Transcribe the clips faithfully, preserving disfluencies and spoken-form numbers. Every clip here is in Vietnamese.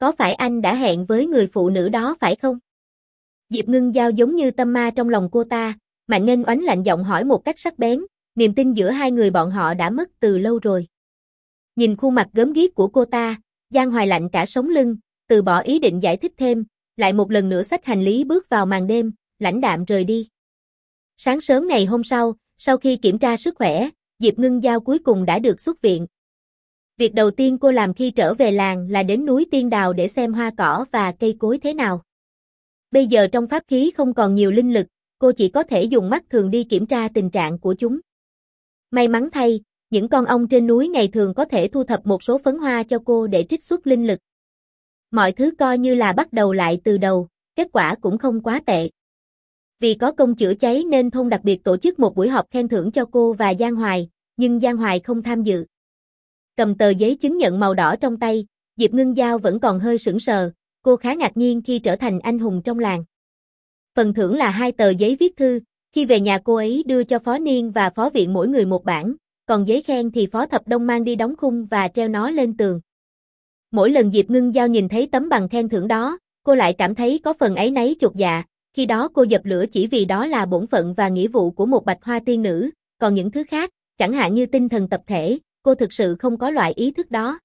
có phải anh đã hẹn với người phụ nữ đó phải không? Diệp Ngưng Giao giống như tâm ma trong lòng cô ta, Mạnh Nghênh Oánh lạnh giọng hỏi một cách sắc bén, niềm tin giữa hai người bọn họ đã mất từ lâu rồi. Nhìn khuôn mặt gớm ghiếc của cô ta, Giang Hoài lạnh cả sống lưng, từ bỏ ý định giải thích thêm, lại một lần nữa xách hành lý bước vào màn đêm, lãnh đạm rời đi. Sáng sớm ngày hôm sau, sau khi kiểm tra sức khỏe, Diệp Ngưng Giao cuối cùng đã được xuất viện. Việc đầu tiên cô làm khi trở về làng là đến núi Tiên Đào để xem hoa cỏ và cây cối thế nào. Bây giờ trong pháp khí không còn nhiều linh lực, cô chỉ có thể dùng mắt thường đi kiểm tra tình trạng của chúng. May mắn thay, những con ong trên núi ngày thường có thể thu thập một số phấn hoa cho cô để trích xuất linh lực. Mọi thứ coi như là bắt đầu lại từ đầu, kết quả cũng không quá tệ. Vì có công chữa cháy nên thôn đặc biệt tổ chức một buổi họp khen thưởng cho cô và Giang Hoài, nhưng Giang Hoài không tham dự. Cầm tờ giấy chứng nhận màu đỏ trong tay, Diệp Ngưng Giao vẫn còn hơi sững sờ, cô khá ngạc nhiên khi trở thành anh hùng trong làng. Phần thưởng là hai tờ giấy viết thư, khi về nhà cô ấy đưa cho Phó Niên và Phó Viện mỗi người một bản, còn giấy khen thì Phó Thập Đông mang đi đóng khung và treo nó lên tường. Mỗi lần Diệp Ngưng Giao nhìn thấy tấm bằng khen thưởng đó, cô lại cảm thấy có phần áy náy chột dạ, khi đó cô dập lửa chỉ vì đó là bổn phận và nghĩa vụ của một bạch hoa tiên nữ, còn những thứ khác, chẳng hạn như tinh thần tập thể, cô thực sự không có loại ý thức đó.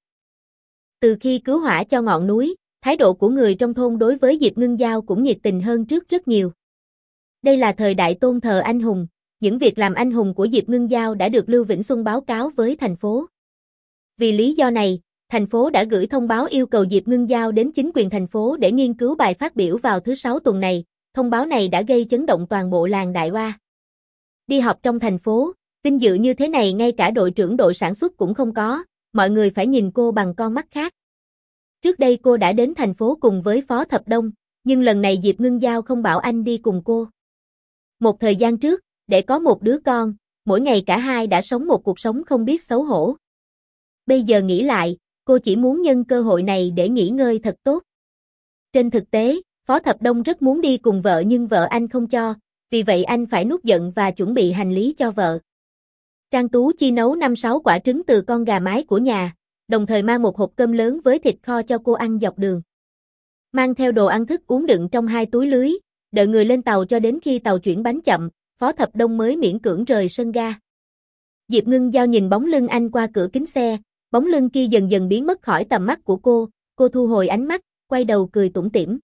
Từ khi cứu hỏa cho ngọn núi, thái độ của người trong thôn đối với Diệp Ngưng Giao cũng nhiệt tình hơn trước rất nhiều. Đây là thời đại tôn thờ anh hùng, những việc làm anh hùng của Diệp Ngưng Giao đã được Lưu Vĩnh Xuân báo cáo với thành phố. Vì lý do này, thành phố đã gửi thông báo yêu cầu Diệp Ngưng Giao đến chính quyền thành phố để nghiên cứu bài phát biểu vào thứ Sáu tuần này. Thông báo này đã gây chấn động toàn bộ làng Đại Oa. Đi học trong thành phố, vinh dự như thế này ngay cả đội trưởng đội sản xuất cũng không có, mọi người phải nhìn cô bằng con mắt khác. Trước đây cô đã đến thành phố cùng với Phó Thập Đông, nhưng lần này Diệp Ngưng Giao không bảo anh đi cùng cô. Một thời gian trước, để có một đứa con, mỗi ngày cả hai đã sống một cuộc sống không biết xấu hổ. Bây giờ nghĩ lại, cô chỉ muốn nhân cơ hội này để nghỉ ngơi thật tốt. Trên thực tế, Phó Thập Đông rất muốn đi cùng vợ nhưng vợ anh không cho, vì vậy anh phải nuốt giận và chuẩn bị hành lý cho vợ. Trang Tú Chi nấu năm sáu quả trứng từ con gà mái của nhà, đồng thời mang một hộp cơm lớn với thịt kho cho cô ăn dọc đường. Mang theo đồ ăn thức uống đựng trong hai túi lưới, đợi người lên tàu cho đến khi tàu chuyển bánh chậm, Phó Thập Đông mới miễn cưỡng rời sân ga. Diệp Ngưng Giao nhìn bóng lưng anh qua cửa kính xe, bóng lưng kia dần dần biến mất khỏi tầm mắt của cô, cô thu hồi ánh mắt, quay đầu cười tủm tỉm.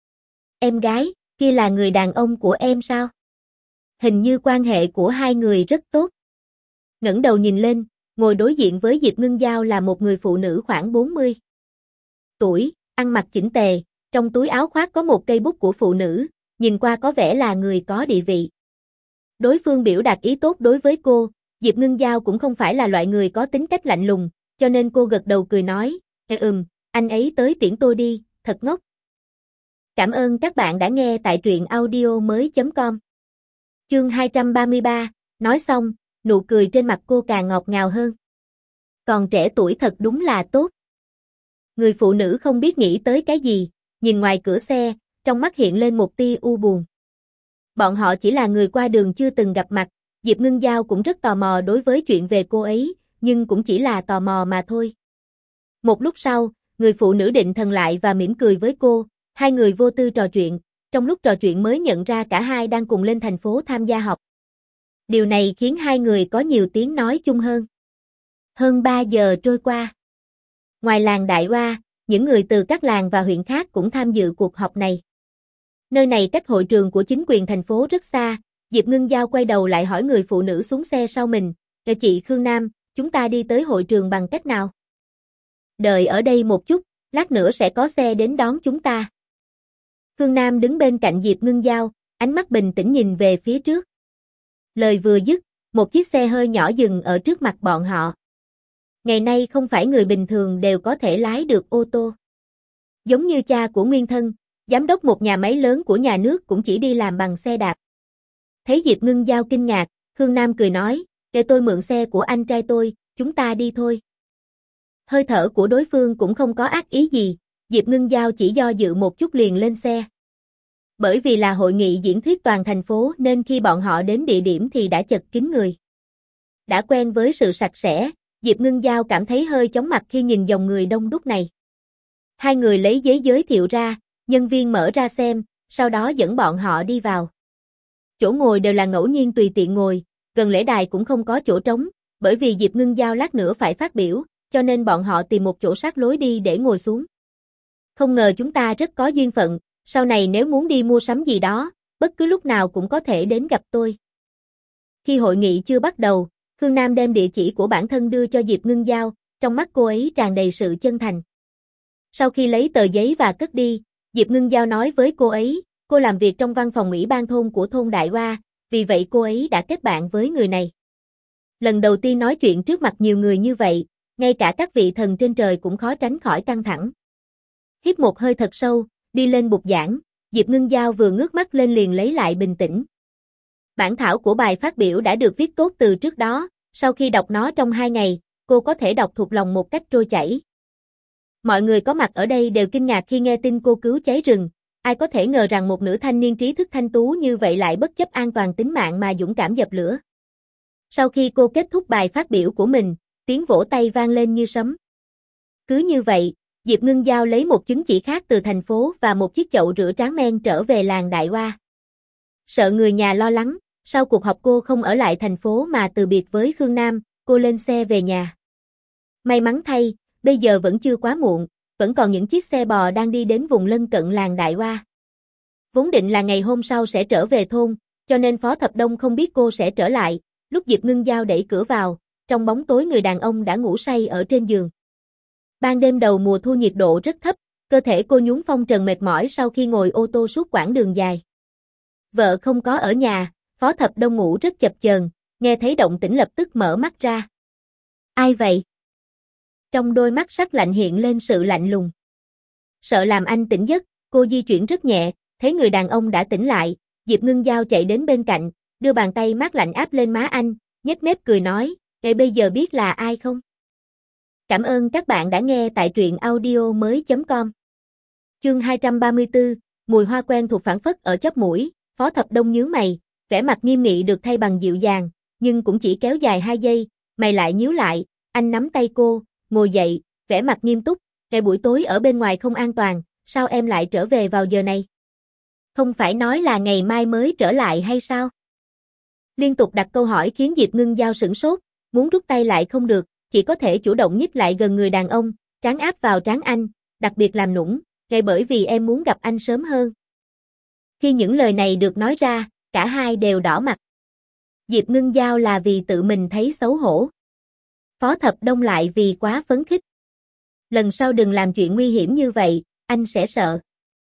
Em gái, kia là người đàn ông của em sao? Hình như quan hệ của hai người rất tốt. Ngẩng đầu nhìn lên, ngồi đối diện với Diệp Ngưng Giao là một người phụ nữ khoảng bốn mươi tuổi, ăn mặc chỉnh tề, trong túi áo khoác có một cây bút của phụ nữ, nhìn qua có vẻ là người có địa vị. Đối phương biểu đạt ý tốt đối với cô, Diệp Ngưng Giao cũng không phải là loại người có tính cách lạnh lùng, cho nên cô gật đầu cười nói, Ê ừm, anh ấy tới tiễn tôi đi, thật ngốc. Cảm ơn các bạn đã nghe tại truyện audio mới chấm com. Chương hai trăm ba mươi ba, nói xong, nụ cười trên mặt cô càng ngọt ngào hơn. Còn trẻ tuổi thật đúng là tốt. Người phụ nữ không biết nghĩ tới cái gì, nhìn ngoài cửa xe, trong mắt hiện lên một tia u buồn. Bọn họ chỉ là người qua đường chưa từng gặp mặt, Diệp Ngưng Giao cũng rất tò mò đối với chuyện về cô ấy, nhưng cũng chỉ là tò mò mà thôi. Một lúc sau, người phụ nữ định thần lại và mỉm cười với cô, hai người vô tư trò chuyện, trong lúc trò chuyện mới nhận ra cả hai đang cùng lên thành phố tham gia học. Điều này khiến hai người có nhiều tiếng nói chung hơn. Hơn ba giờ trôi qua. Ngoài làng Đại Oa, những người từ các làng và huyện khác cũng tham dự cuộc họp này. Nơi này cách hội trường của chính quyền thành phố rất xa, Diệp Ngưng Giao quay đầu lại hỏi người phụ nữ xuống xe sau mình, "Ờ chị Khương Nam, chúng ta đi tới hội trường bằng cách nào?" "Đợi ở đây một chút, lát nữa sẽ có xe đến đón chúng ta." Khương Nam đứng bên cạnh Diệp Ngưng Giao, ánh mắt bình tĩnh nhìn về phía trước. Lời vừa dứt, một chiếc xe hơi nhỏ dừng ở trước mặt bọn họ. Ngày nay không phải người bình thường đều có thể lái được ô tô. Giống như cha của Nguyên Thân, giám đốc một nhà máy lớn của nhà nước cũng chỉ đi làm bằng xe đạp. Thấy Diệp Ngưng Giao kinh ngạc, Khương Nam cười nói, "Để tôi mượn xe của anh trai tôi, chúng ta đi thôi." Hơi thở của đối phương cũng không có ác ý gì, Diệp Ngưng Giao chỉ do dự một chút liền lên xe. Bởi vì là hội nghị diễn thuyết toàn thành phố nên khi bọn họ đến địa điểm thì đã chật kín người. Đã quen với sự sạch sẽ, Diệp Ngưng Giao cảm thấy hơi chóng mặt khi nhìn dòng người đông đúc này. Hai người lấy giấy giới thiệu ra, nhân viên mở ra xem, sau đó dẫn bọn họ đi vào. Chỗ ngồi đều là ngẫu nhiên tùy tiện ngồi, gần lễ đài cũng không có chỗ trống, bởi vì Diệp Ngưng Giao lát nữa phải phát biểu, cho nên bọn họ tìm một chỗ sát lối đi để ngồi xuống. Không ngờ chúng ta rất có duyên phận, sau này nếu muốn đi mua sắm gì đó, bất cứ lúc nào cũng có thể đến gặp tôi. Khi hội nghị chưa bắt đầu, Khương Nam đem địa chỉ của bản thân đưa cho Diệp Ngưng Giao, trong mắt cô ấy tràn đầy sự chân thành. Sau khi lấy tờ giấy và cất đi, Diệp Ngưng Giao nói với cô ấy, cô làm việc trong văn phòng ủy ban thôn của thôn Đại Hoa, vì vậy cô ấy đã kết bạn với người này. Lần đầu tiên nói chuyện trước mặt nhiều người như vậy, ngay cả các vị thần trên trời cũng khó tránh khỏi căng thẳng. Hít một hơi thật sâu, đi lên bục giảng, Diệp Ngưng Giao vừa ngước mắt lên liền lấy lại bình tĩnh. Bản thảo của bài phát biểu đã được viết tốt từ trước đó, sau khi đọc nó trong hai ngày, cô có thể đọc thuộc lòng một cách trôi chảy. Mọi người có mặt ở đây đều kinh ngạc khi nghe tin cô cứu cháy rừng, ai có thể ngờ rằng một nữ thanh niên trí thức thanh tú như vậy lại bất chấp an toàn tính mạng mà dũng cảm dập lửa. Sau khi cô kết thúc bài phát biểu của mình, tiếng vỗ tay vang lên như sấm. Cứ như vậy, Diệp Ngưng Giao lấy một chứng chỉ khác từ thành phố và một chiếc chậu rửa tráng men trở về làng Đại Hoa. Sợ người nhà lo lắng, sau cuộc họp cô không ở lại thành phố mà từ biệt với Khương Nam, cô lên xe về nhà. May mắn thay, bây giờ vẫn chưa quá muộn, vẫn còn những chiếc xe bò đang đi đến vùng lân cận làng Đại Hoa. Vốn định là ngày hôm sau sẽ trở về thôn, cho nên Phó Thập Đông không biết cô sẽ trở lại, lúc Diệp Ngưng Giao đẩy cửa vào, trong bóng tối người đàn ông đã ngủ say ở trên giường. Ban đêm đầu mùa thu nhiệt độ rất thấp, cơ thể cô nhún phong trần mệt mỏi sau khi ngồi ô tô suốt quãng đường dài. Vợ không có ở nhà, Phó Thập Đông ngủ rất chập chờn, nghe thấy động tĩnh lập tức mở mắt ra. Ai vậy? Trong đôi mắt sắc lạnh hiện lên sự lạnh lùng. Sợ làm anh tỉnh giấc, cô di chuyển rất nhẹ, thấy người đàn ông đã tỉnh lại, Diệp Ngưng Giao chạy đến bên cạnh, đưa bàn tay mát lạnh áp lên má anh, nhếch mép cười nói, "Vậy bây giờ biết là ai không?" Cảm ơn các bạn đã nghe tại truyện audio mới chấm com. Chương hai trăm ba mươi tư, mùi hoa quen thuộc phảng phất ở chóp mũi, Phó Thập Đông nhướng mày, vẻ mặt nghiêm nghị được thay bằng dịu dàng, nhưng cũng chỉ kéo dài hai giây, mày lại nhíu lại, anh nắm tay cô, ngồi dậy, vẻ mặt nghiêm túc, "Ngày buổi tối ở bên ngoài không an toàn, sao em lại trở về vào giờ này? Không phải nói là ngày mai mới trở lại hay sao?" Liên tục đặt câu hỏi khiến Diệp Ngưng Giao sửng sốt, muốn rút tay lại không được, chỉ có thể chủ động nhích lại gần người đàn ông, trán áp vào trán anh, đặc biệt làm nũng, "Ngày bởi vì em muốn gặp anh sớm hơn." Khi những lời này được nói ra, cả hai đều đỏ mặt. Diệp Ngưng Giao là vì tự mình thấy xấu hổ. Phó Thập Đông lại vì quá phấn khích. "Lần sau đừng làm chuyện nguy hiểm như vậy, anh sẽ sợ."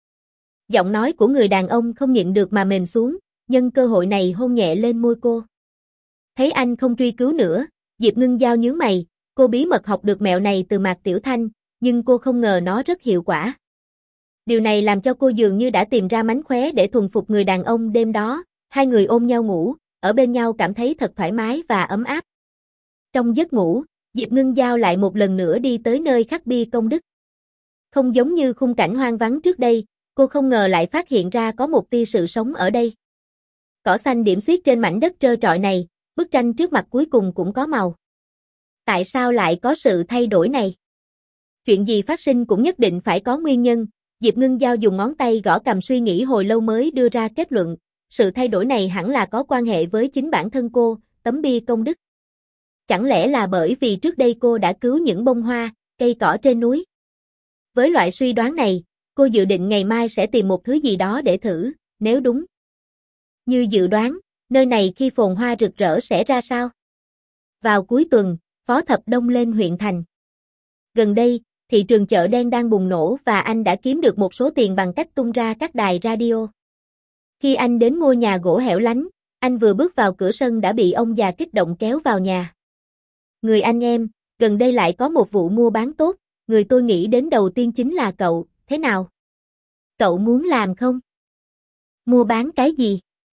Giọng nói của người đàn ông không nhịn được mà mềm xuống, nhân cơ hội này hôn nhẹ lên môi cô. Thấy anh không truy cứu nữa, Diệp Ngưng Giao nhướng mày, cô bí mật học được mẹo này từ Mạc Tiểu Thanh, nhưng cô không ngờ nó rất hiệu quả. Điều này làm cho cô dường như đã tìm ra mánh khóe để thuần phục người đàn ông đêm đó, hai người ôm nhau ngủ, ở bên nhau cảm thấy thật thoải mái và ấm áp. Trong giấc ngủ, Diệp Ngưng Giao lại một lần nữa đi tới nơi khắc bia công đức. Không giống như khung cảnh hoang vắng trước đây, cô không ngờ lại phát hiện ra có một tia sự sống ở đây. Cỏ xanh điểm xuyết trên mảnh đất trơ trọi này, bức tranh trước mặt cuối cùng cũng có màu. Tại sao lại có sự thay đổi này? Chuyện gì phát sinh cũng nhất định phải có nguyên nhân, Diệp Ngưng Giao dùng ngón tay gõ cằm suy nghĩ hồi lâu mới đưa ra kết luận, sự thay đổi này hẳn là có quan hệ với chính bản thân cô, tấm bia công đức. Chẳng lẽ là bởi vì trước đây cô đã cứu những bông hoa, cây cỏ trên núi? Với loại suy đoán này, cô dự định ngày mai sẽ tìm một thứ gì đó để thử, nếu đúng. Như dự đoán, nơi này khi phồn hoa rực rỡ sẽ ra sao? Vào cuối tuần, Phó Thập Đông lên huyện thành. Gần đây, thị trường chợ đen đang bùng nổ và anh đã kiếm được một số tiền bằng cách tung ra các đài radio. Khi anh đến ngôi nhà gỗ hẻo lánh, anh vừa bước vào cửa sân đã bị ông già kích động kéo vào nhà. "Người anh em, gần đây lại có một vụ mua bán tốt, người tôi nghĩ đến đầu tiên chính là cậu, thế nào? Cậu muốn làm không?" "Mua bán cái gì?"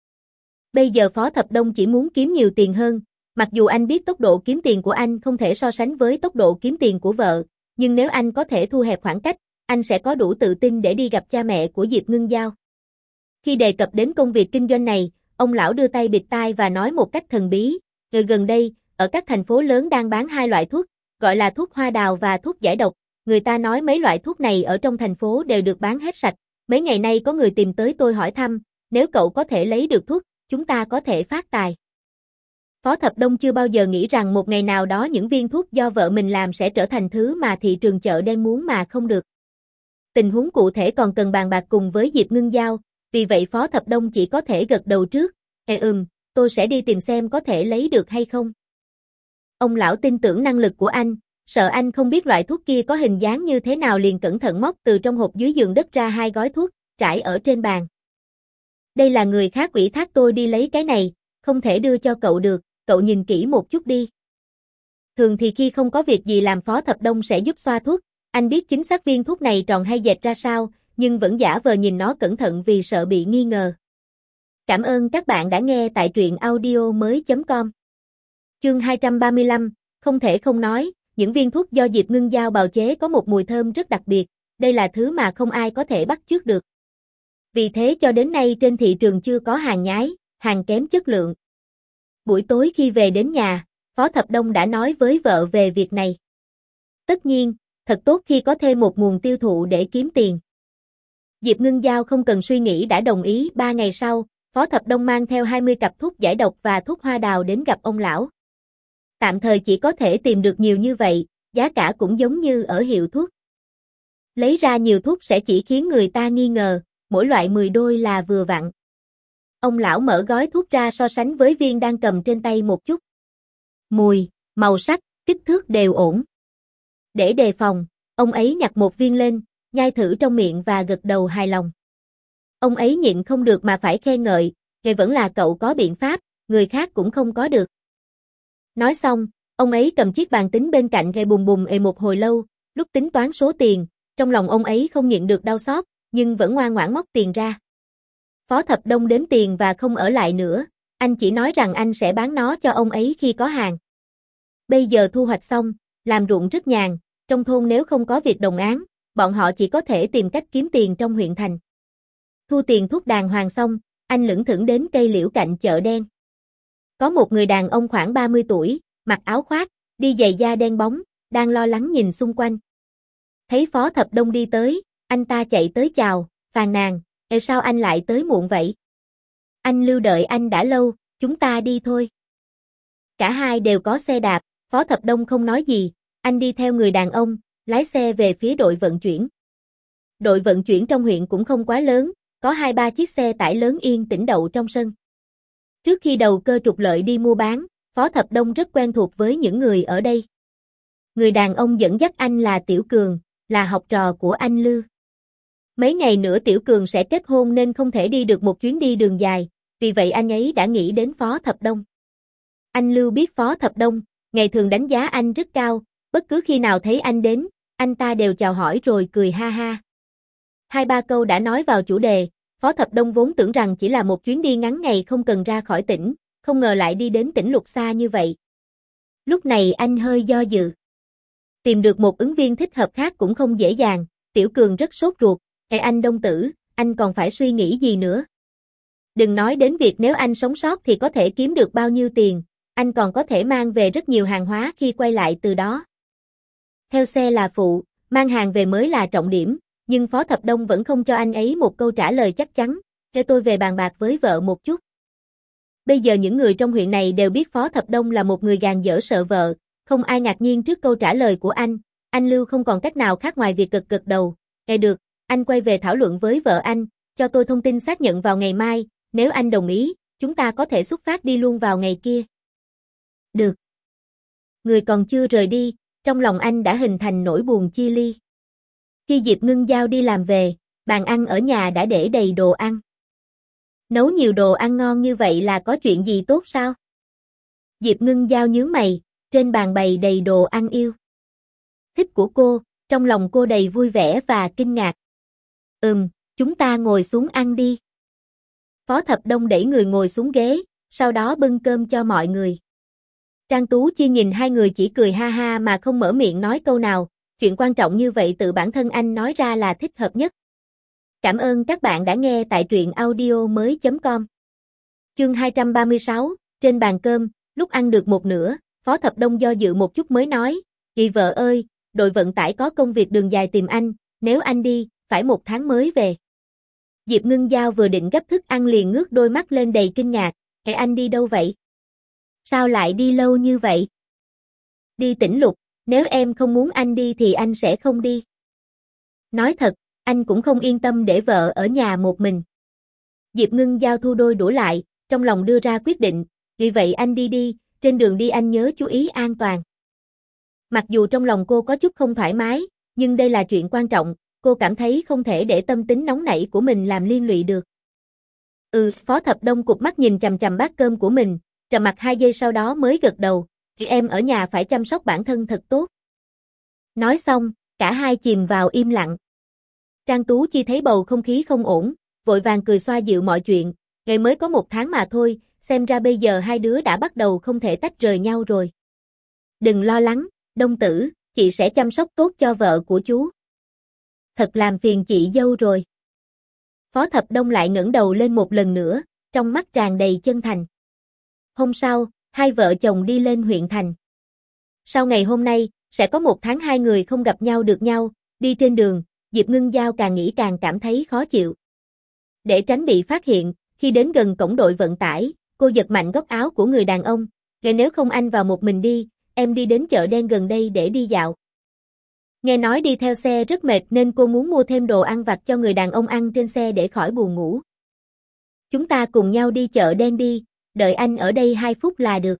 Bây giờ Phó Thập Đông chỉ muốn kiếm nhiều tiền hơn, mặc dù anh biết tốc độ kiếm tiền của anh không thể so sánh với tốc độ kiếm tiền của vợ, nhưng nếu anh có thể thu hẹp khoảng cách, anh sẽ có đủ tự tin để đi gặp cha mẹ của Diệp Ngưng Giao. Khi đề cập đến công việc kinh doanh này, ông lão đưa tay bịt tai và nói một cách thần bí, "Người gần đây, ở các thành phố lớn đang bán hai loại thuốc, gọi là thuốc hoa đào và thuốc giải độc, người ta nói mấy loại thuốc này ở trong thành phố đều được bán hết sạch, mấy ngày nay có người tìm tới tôi hỏi thăm, nếu cậu có thể lấy được thuốc, chúng ta có thể phát tài. Phó Thập Đông chưa bao giờ nghĩ rằng một ngày nào đó những viên thuốc do vợ mình làm sẽ trở thành thứ mà thị trường chợ đen muốn mà không được. Tình huống cụ thể còn cần bàn bạc cùng với Diệp Ngưng Giao, vì vậy Phó Thập Đông chỉ có thể gật đầu trước, Ê ừm, tôi sẽ đi tìm xem có thể lấy được hay không. Ông lão tin tưởng năng lực của anh, sợ anh không biết loại thuốc kia có hình dáng như thế nào liền cẩn thận móc từ trong hộp dưới giường đất ra hai gói thuốc, trải ở trên bàn. Đây là người khác ủy thác tôi đi lấy cái này, không thể đưa cho cậu được, cậu nhìn kỹ một chút đi. Thường thì khi không có việc gì làm Phó Thập Đông sẽ giúp xoa thuốc, anh biết chính xác viên thuốc này tròn hay dẹt ra sao, nhưng vẫn giả vờ nhìn nó cẩn thận vì sợ bị nghi ngờ. Cảm ơn các bạn đã nghe tại truyện audio mới chấm com. Chương hai trăm ba mươi lăm, không thể không nói, những viên thuốc do Diệp Ngưng Giao bào chế có một mùi thơm rất đặc biệt, đây là thứ mà không ai có thể bắt chước được. Vì thế cho đến nay trên thị trường chưa có hàng nhái, hàng kém chất lượng. Buổi tối khi về đến nhà, Phó Thập Đông đã nói với vợ về việc này. Tất nhiên, thật tốt khi có thêm một nguồn tiêu thụ để kiếm tiền. Diệp Ngưng Giao không cần suy nghĩ đã đồng ý. Ba ngày sau, Phó Thập Đông mang theo hai mươi cặp thuốc giải độc và thuốc hoa đào đến gặp ông lão. Tạm thời chỉ có thể tìm được nhiều như vậy, giá cả cũng giống như ở hiệu thuốc. Lấy ra nhiều thuốc sẽ chỉ khiến người ta nghi ngờ, mỗi loại mười đôi là vừa vặn. Ông lão mở gói thuốc ra so sánh với viên đang cầm trên tay một chút. Mùi, màu sắc, kích thước đều ổn. Để đề phòng, ông ấy nhặt một viên lên, nhai thử trong miệng và gật đầu hài lòng. Ông ấy nhịn không được mà phải khen ngợi, "Vậy vẫn là cậu có biện pháp, người khác cũng không có được." Nói xong, ông ấy cầm chiếc bàn tính bên cạnh gầy bùm bùm ề một hồi lâu, lúc tính toán số tiền, trong lòng ông ấy không nhịn được đau xót, nhưng vẫn ngoan ngoãn móc tiền ra. Phó Thập Đông đếm tiền và không ở lại nữa, anh chỉ nói rằng anh sẽ bán nó cho ông ấy khi có hàng. Bây giờ thu hoạch xong, làm ruộng rất nhàn, trong thôn nếu không có việc đồng áng, bọn họ chỉ có thể tìm cách kiếm tiền trong huyện thành. Thu tiền thuốc đàng hoàng xong, anh lững thững đến cây liễu cạnh chợ đen. Có một người đàn ông khoảng ba mươi tuổi, mặc áo khoác, đi giày da đen bóng, đang lo lắng nhìn xung quanh. Thấy Phó Thập Đông đi tới, anh ta chạy tới chào, phàn nàn, "Ê sao anh lại tới muộn vậy? Anh lưu đợi anh đã lâu, chúng ta đi thôi." Cả hai đều có xe đạp, Phó Thập Đông không nói gì, anh đi theo người đàn ông, lái xe về phía đội vận chuyển. Đội vận chuyển trong huyện cũng không quá lớn, có hai ba chiếc xe tải lớn yên tĩnh đậu trong sân. Trước khi đầu cơ trục lợi đi mua bán, Phó Thập Đông rất quen thuộc với những người ở đây. Người đàn ông dẫn dắt anh là Tiểu Cường, là học trò của anh Lư. Mấy ngày nữa Tiểu Cường sẽ kết hôn nên không thể đi được một chuyến đi đường dài, vì vậy anh ấy đã nghĩ đến Phó Thập Đông. Anh Lưu biết Phó Thập Đông, ngày thường đánh giá anh rất cao, bất cứ khi nào thấy anh đến, anh ta đều chào hỏi rồi cười ha ha. Hai ba câu đã nói vào chủ đề, Phó Thập Đông vốn tưởng rằng chỉ là một chuyến đi ngắn ngày không cần ra khỏi tỉnh, không ngờ lại đi đến tỉnh lục xa như vậy. Lúc này anh hơi do dự. Tìm được một ứng viên thích hợp khác cũng không dễ dàng, Tiểu Cường rất sốt ruột, "Ê anh Đông tử, anh còn phải suy nghĩ gì nữa? Đừng nói đến việc nếu anh sống sót thì có thể kiếm được bao nhiêu tiền, anh còn có thể mang về rất nhiều hàng hóa khi quay lại từ đó. Theo xe là phụ, mang hàng về mới là trọng điểm." Nhưng Phó Thập Đông vẫn không cho anh ấy một câu trả lời chắc chắn, "Để tôi về bàn bạc với vợ một chút." Bây giờ những người trong huyện này đều biết Phó Thập Đông là một người gàn dở sợ vợ, không ai ngạc nhiên trước câu trả lời của anh, anh Lưu không còn cách nào khác ngoài việc gật gật đầu, "Nghe được, anh quay về thảo luận với vợ anh, cho tôi thông tin xác nhận vào ngày mai, nếu anh đồng ý, chúng ta có thể xuất phát đi luôn vào ngày kia." Được. Người còn chưa rời đi, trong lòng anh đã hình thành nỗi buồn chia ly. Khi Diệp Ngưng Giao đi làm về, bàn ăn ở nhà đã để đầy đồ ăn. Nấu nhiều đồ ăn ngon như vậy là có chuyện gì tốt sao? Diệp Ngưng Giao nhướng mày, trên bàn bày đầy đồ ăn yêu thích của cô, trong lòng cô đầy vui vẻ và kinh ngạc. "Ừm, chúng ta ngồi xuống ăn đi." Phó Thập Đông đẩy người ngồi xuống ghế, sau đó bưng cơm cho mọi người. Trang Tú Chi nhìn hai người chỉ cười ha ha mà không mở miệng nói câu nào, chuyện quan trọng như vậy tự bản thân anh nói ra là thích hợp nhất. Cảm ơn các bạn đã nghe tại truyện audio mới chấm com. Chương hai trăm ba mươi sáu, trên bàn cơm, lúc ăn được một nửa, Phó Thập Đông do dự một chút mới nói, "Chị vợ ơi, đội vận tải có công việc đường dài tìm anh, nếu anh đi, phải một tháng mới về. Diệp Ngưng Giao vừa định gấp thức ăn liền ngước đôi mắt lên đầy kinh ngạc, "Ê anh đi đâu vậy? Sao lại đi lâu như vậy?" "Đi Tĩnh Lục, nếu em không muốn anh đi thì anh sẽ không đi." Nói thật, anh cũng không yên tâm để vợ ở nhà một mình. Diệp Ngưng Giao thu đôi đũa lại, trong lòng đưa ra quyết định, "Vì vậy anh đi đi, trên đường đi anh nhớ chú ý an toàn." Mặc dù trong lòng cô có chút không thoải mái, nhưng đây là chuyện quan trọng, cô cảm thấy không thể để tâm tính nóng nảy của mình làm liên lụy được. Ừ, Phó Thập Đông cụp mắt nhìn chằm chằm bát cơm của mình, trầm mặc hai giây sau đó mới gật đầu, "Thì em ở nhà phải chăm sóc bản thân thật tốt." Nói xong, cả hai chìm vào im lặng. Trang Tú Chi thấy bầu không khí không ổn, vội vàng cười xoa dịu mọi chuyện, "Ngày mới có một tháng mà thôi, xem ra bây giờ hai đứa đã bắt đầu không thể tách rời nhau rồi." "Đừng lo lắng, Đông Tử, chị sẽ chăm sóc tốt cho vợ của chú." "Thật làm phiền chị dâu rồi." Phó Thập Đông lại ngẩng đầu lên một lần nữa, trong mắt tràn đầy chân thành. Hôm sau, hai vợ chồng đi lên huyện thành. Sau ngày hôm nay, sẽ có một tháng hai người không gặp nhau được nhau, đi trên đường, Diệp Ngưng Giao càng nghĩ càng cảm thấy khó chịu. Để tránh bị phát hiện, khi đến gần cổng đội vận tải, cô giật mạnh góc áo của người đàn ông, "Vậy nếu không anh vào một mình đi, em đi đến chợ đen gần đây để đi dạo." Nghe nói đi theo xe rất mệt nên cô muốn mua thêm đồ ăn vặt cho người đàn ông ăn trên xe để khỏi buồn ngủ. "Chúng ta cùng nhau đi chợ đen đi, đợi anh ở đây hai phút là được."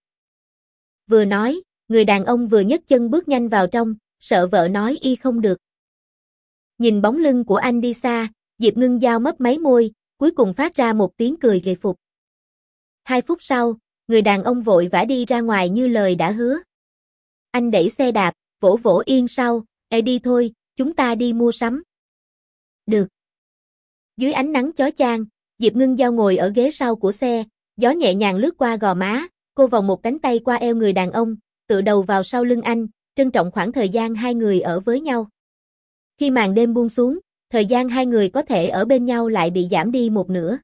Vừa nói, người đàn ông vừa nhấc chân bước nhanh vào trong, sợ vợ nói y không được. Nhìn bóng lưng của anh đi xa, Diệp Ngưng Giao mấp máy môi, cuối cùng phát ra một tiếng cười gầy phục. Hai phút sau, người đàn ông vội vã đi ra ngoài như lời đã hứa. Anh đẩy xe đạp, vỗ vỗ yên sau, "Ê đi thôi, chúng ta đi mua sắm." "Được." Dưới ánh nắng chói chang, Diệp Ngưng Giao ngồi ở ghế sau của xe, gió nhẹ nhàng lướt qua gò má, cô vòng một cánh tay qua eo người đàn ông, tựa đầu vào sau lưng anh, trân trọng khoảng thời gian hai người ở với nhau. Khi màn đêm buông xuống, thời gian hai người có thể ở bên nhau lại bị giảm đi một nửa.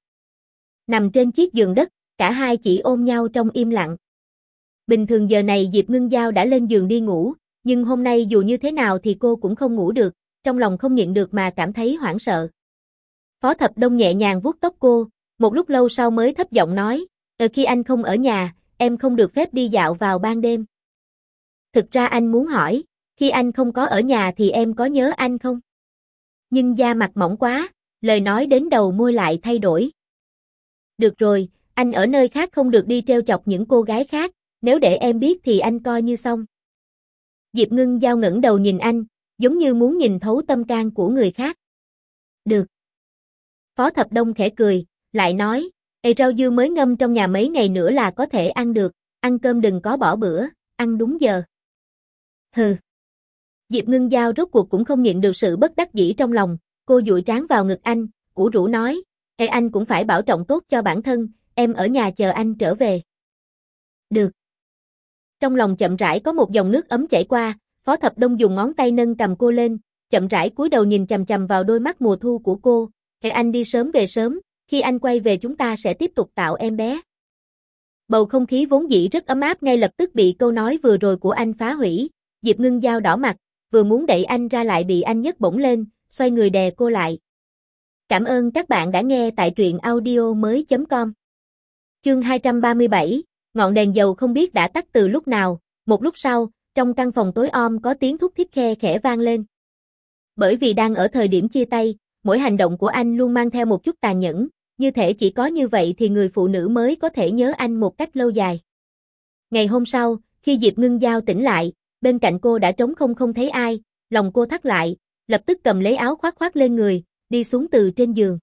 Nằm trên chiếc giường đất, cả hai chỉ ôm nhau trong im lặng. Bình thường giờ này Diệp Ngưng Giao đã lên giường đi ngủ, nhưng hôm nay dù như thế nào thì cô cũng không ngủ được, trong lòng không nhịn được mà cảm thấy hoảng sợ. Phó Thập Đông nhẹ nhàng vuốt tóc cô, một lúc lâu sau mới thấp giọng nói, "Ờ khi anh không ở nhà, em không được phép đi dạo vào ban đêm." "Thực ra anh muốn hỏi, khi anh không có ở nhà thì em có nhớ anh không?" Nhưng da mặt mỏng quá, lời nói đến đầu môi lại thay đổi. "Được rồi, anh ở nơi khác không được đi trêu chọc những cô gái khác, nếu để em biết thì anh coi như xong." Diệp Ngưng Giao ngẩng đầu nhìn anh, giống như muốn nhìn thấu tâm can của người khác. "Được." Phó Thập Đông khẽ cười, lại nói, "Ê rau dưa mới ngâm trong nhà mấy ngày nữa là có thể ăn được, ăn cơm đừng có bỏ bữa, ăn đúng giờ." "Hừ." Diệp Ngưng Giao rốt cuộc cũng không nhịn được sự bất đắc dĩ trong lòng, cô dụi trán vào ngực anh, ủ rũ nói, "Ê anh cũng phải bảo trọng tốt cho bản thân, em ở nhà chờ anh trở về." "Được." Trong lòng chậm rãi có một dòng nước ấm chảy qua, Phó Thập Đông dùng ngón tay nâng cầm cô lên, chậm rãi cúi đầu nhìn chằm chằm vào đôi mắt mùa thu của cô, "Ê anh đi sớm về sớm, khi anh quay về chúng ta sẽ tiếp tục tạo em bé." Bầu không khí vốn dĩ rất ấm áp ngay lập tức bị câu nói vừa rồi của anh phá hủy, Diệp Ngưng Giao đỏ mặt, vừa muốn đẩy anh ra lại bị anh nhấc bổng lên, xoay người đè cô lại. Cảm ơn các bạn đã nghe tại truyện audio mới chấm com. Chương hai trăm ba mươi bảy, ngọn đèn dầu không biết đã tắt từ lúc nào, một lúc sau, trong căn phòng tối om có tiếng thúc thít khe khẽ vang lên. Bởi vì đang ở thời điểm chia tay, mỗi hành động của anh luôn mang theo một chút tàn nhẫn, như thể chỉ có như vậy thì người phụ nữ mới có thể nhớ anh một cách lâu dài. Ngày hôm sau, khi Diệp Ngưng Giao tỉnh lại, bên cạnh cô đã trống không không thấy ai, lòng cô thắt lại, lập tức cầm lấy áo khoác khoác lên người, đi xuống từ trên giường.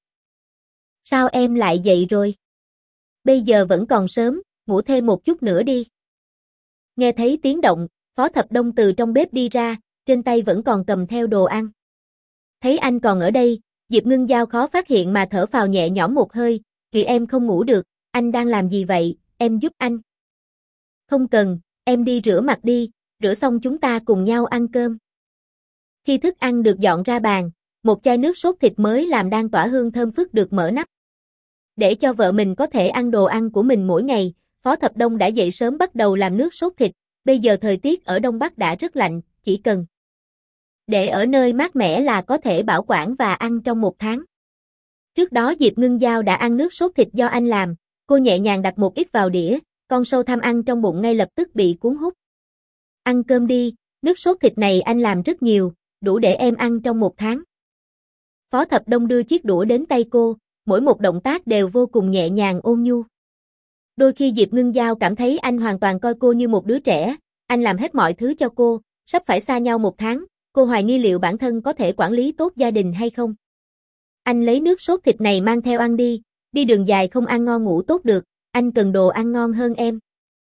"Sao em lại dậy rồi? Bây giờ vẫn còn sớm, ngủ thêm một chút nữa đi." Nghe thấy tiếng động, Phó Thập Đông từ trong bếp đi ra, trên tay vẫn còn cầm theo đồ ăn. Thấy anh còn ở đây, Diệp Ngưng Giao khó phát hiện mà thở phào nhẹ nhõm một hơi, "Kìa em không ngủ được, anh đang làm gì vậy, em giúp anh." "Không cần, em đi rửa mặt đi, rửa xong chúng ta cùng nhau ăn cơm." Khi thức ăn được dọn ra bàn, một chai nước sốt thịt mới làm đang tỏa hương thơm phức được mở nắp. Để cho vợ mình có thể ăn đồ ăn của mình mỗi ngày, Phó Thập Đông đã dậy sớm bắt đầu làm nước sốt thịt, bây giờ thời tiết ở Đông Bắc đã rất lạnh, chỉ cần Để ở nơi mát mẻ là có thể bảo quản và ăn trong một tháng. Trước đó Diệp Ngưng Giao đã ăn nước sốt thịt do anh làm, cô nhẹ nhàng đặt một ít vào đĩa, con sâu tham ăn trong bụng ngay lập tức bị cuốn hút. Ăn cơm đi, nước sốt thịt này anh làm rất nhiều, đủ để em ăn trong một tháng. Phó Thập Đông đưa chiếc đũa đến tay cô, mỗi một động tác đều vô cùng nhẹ nhàng ôn nhu. Đôi khi Diệp Ngưng Giao cảm thấy anh hoàn toàn coi cô như một đứa trẻ, anh làm hết mọi thứ cho cô, sắp phải xa nhau một tháng, cô hoài nghi liệu bản thân có thể quản lý tốt gia đình hay không. Anh lấy nước sốt thịt này mang theo ăn đi, đi đường dài không ăn ngon ngủ tốt được, anh cần đồ ăn ngon hơn em.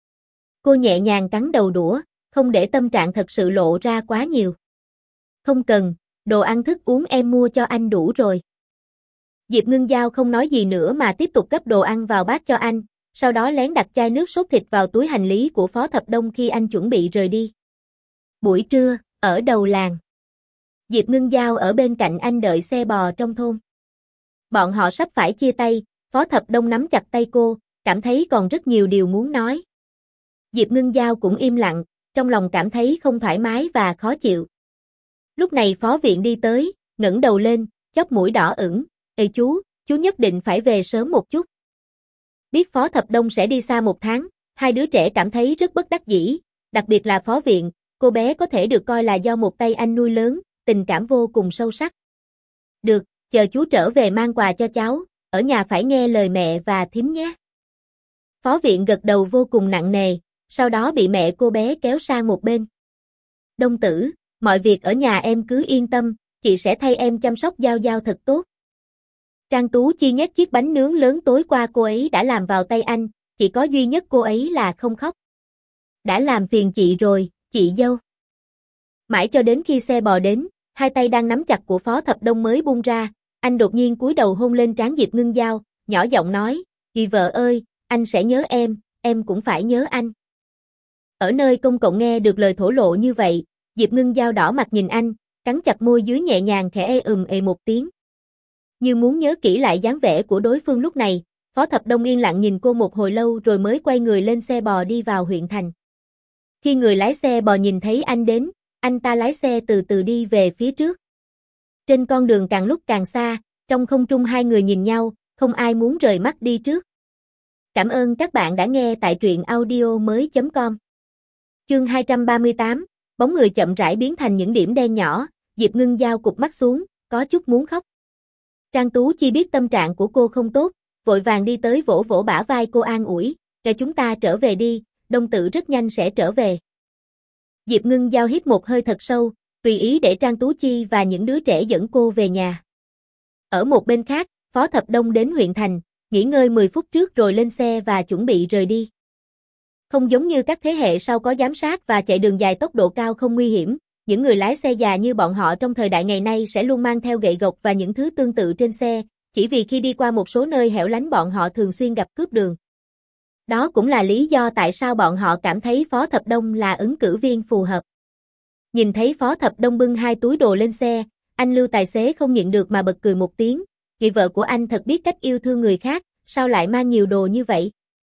Cô nhẹ nhàng cắn đầu đũa, không để tâm trạng thật sự lộ ra quá nhiều. Không cần, đồ ăn thức uống em mua cho anh đủ rồi. Diệp Ngưng Giao không nói gì nữa mà tiếp tục gấp đồ ăn vào bát cho anh, sau đó lén đặt chai nước sốt thịt vào túi hành lý của Phó Thập Đông khi anh chuẩn bị rời đi. Buổi trưa, ở đầu làng. Diệp Ngưng Giao ở bên cạnh anh đợi xe bò trong thôn. Bọn họ sắp phải chia tay, Phó Thập Đông nắm chặt tay cô, cảm thấy còn rất nhiều điều muốn nói. Diệp Ngưng Giao cũng im lặng, trong lòng cảm thấy không thoải mái và khó chịu. Lúc này Phó Viện đi tới, ngẩng đầu lên, chóp mũi đỏ ửng, "Ê chú, chú nhất định phải về sớm một chút." Biết Phó Thập Đông sẽ đi xa một tháng, hai đứa trẻ cảm thấy rất bất đắc dĩ, đặc biệt là Phó Viện, cô bé có thể được coi là do một tay anh nuôi lớn, tình cảm vô cùng sâu sắc. "Được, chờ chú trở về mang quà cho cháu, ở nhà phải nghe lời mẹ và thím nhé." Phó Viện gật đầu vô cùng nặng nề, sau đó bị mẹ cô bé kéo sang một bên. "Đông Tử, mọi việc ở nhà em cứ yên tâm, chị sẽ thay em chăm sóc Giao Giao thật tốt." Trang Tú Chi nhét chiếc bánh nướng lớn tối qua cô ấy đã làm vào tay anh, chỉ có duy nhất cô ấy là không khóc. "Đã làm phiền chị rồi, chị dâu." Mãi cho đến khi xe bò đến, hai tay đang nắm chặt của Phó Thập Đông mới buông ra, anh đột nhiên cúi đầu hôn lên trán Diệp Ngưng Giao, nhỏ giọng nói, "Dì vợ ơi, anh sẽ nhớ em, em cũng phải nhớ anh." Ở nơi công cộng nghe được lời thổ lộ như vậy, Diệp Ngưng Giao đỏ mặt nhìn anh, cắn chặt môi dưới nhẹ nhàng khẽ ê ừm ê một tiếng. Như muốn nhớ kỹ lại dáng vẻ của đối phương lúc này, Phó Thập Đông yên lặng nhìn cô một hồi lâu rồi mới quay người lên xe bò đi vào huyện thành. Khi người lái xe bò nhìn thấy anh đến, anh ta lái xe từ từ đi về phía trước. Trên con đường càng lúc càng xa, trong không trung hai người nhìn nhau, không ai muốn rời mắt đi trước. Cảm ơn các bạn đã nghe tại truyện audio mới chấm com. Chương hai trăm ba mươi tám, bóng người chậm rãi biến thành những điểm đen nhỏ, Diệp Ngưng Giao cụp mắt xuống, có chút muốn khóc. Trang Tú Chi biết tâm trạng của cô không tốt, vội vàng đi tới vỗ vỗ bả vai cô an ủi, "Kệ chúng ta trở về đi, Đông Tử rất nhanh sẽ trở về." Diệp Ngưng Giao hít một hơi thật sâu, tùy ý để Trang Tú Chi và những đứa trẻ dẫn cô về nhà. Ở một bên khác, Phó Thập Đông đến huyện thành, nghỉ ngơi mười phút trước rồi lên xe và chuẩn bị rời đi. Không giống như các thế hệ sau có giám sát và chạy đường dài tốc độ cao không nguy hiểm, những người lái xe già như bọn họ trong thời đại ngày nay sẽ luôn mang theo gậy gộc và những thứ tương tự trên xe, chỉ vì khi đi qua một số nơi hẻo lánh bọn họ thường xuyên gặp cướp đường. Đó cũng là lý do tại sao bọn họ cảm thấy Phó Thập Đông là ứng cử viên phù hợp. Nhìn thấy Phó Thập Đông bưng hai túi đồ lên xe, anh Lưu tài xế không nhịn được mà bật cười một tiếng, "Người vợ của anh thật biết cách yêu thương người khác, sao lại mang nhiều đồ như vậy?"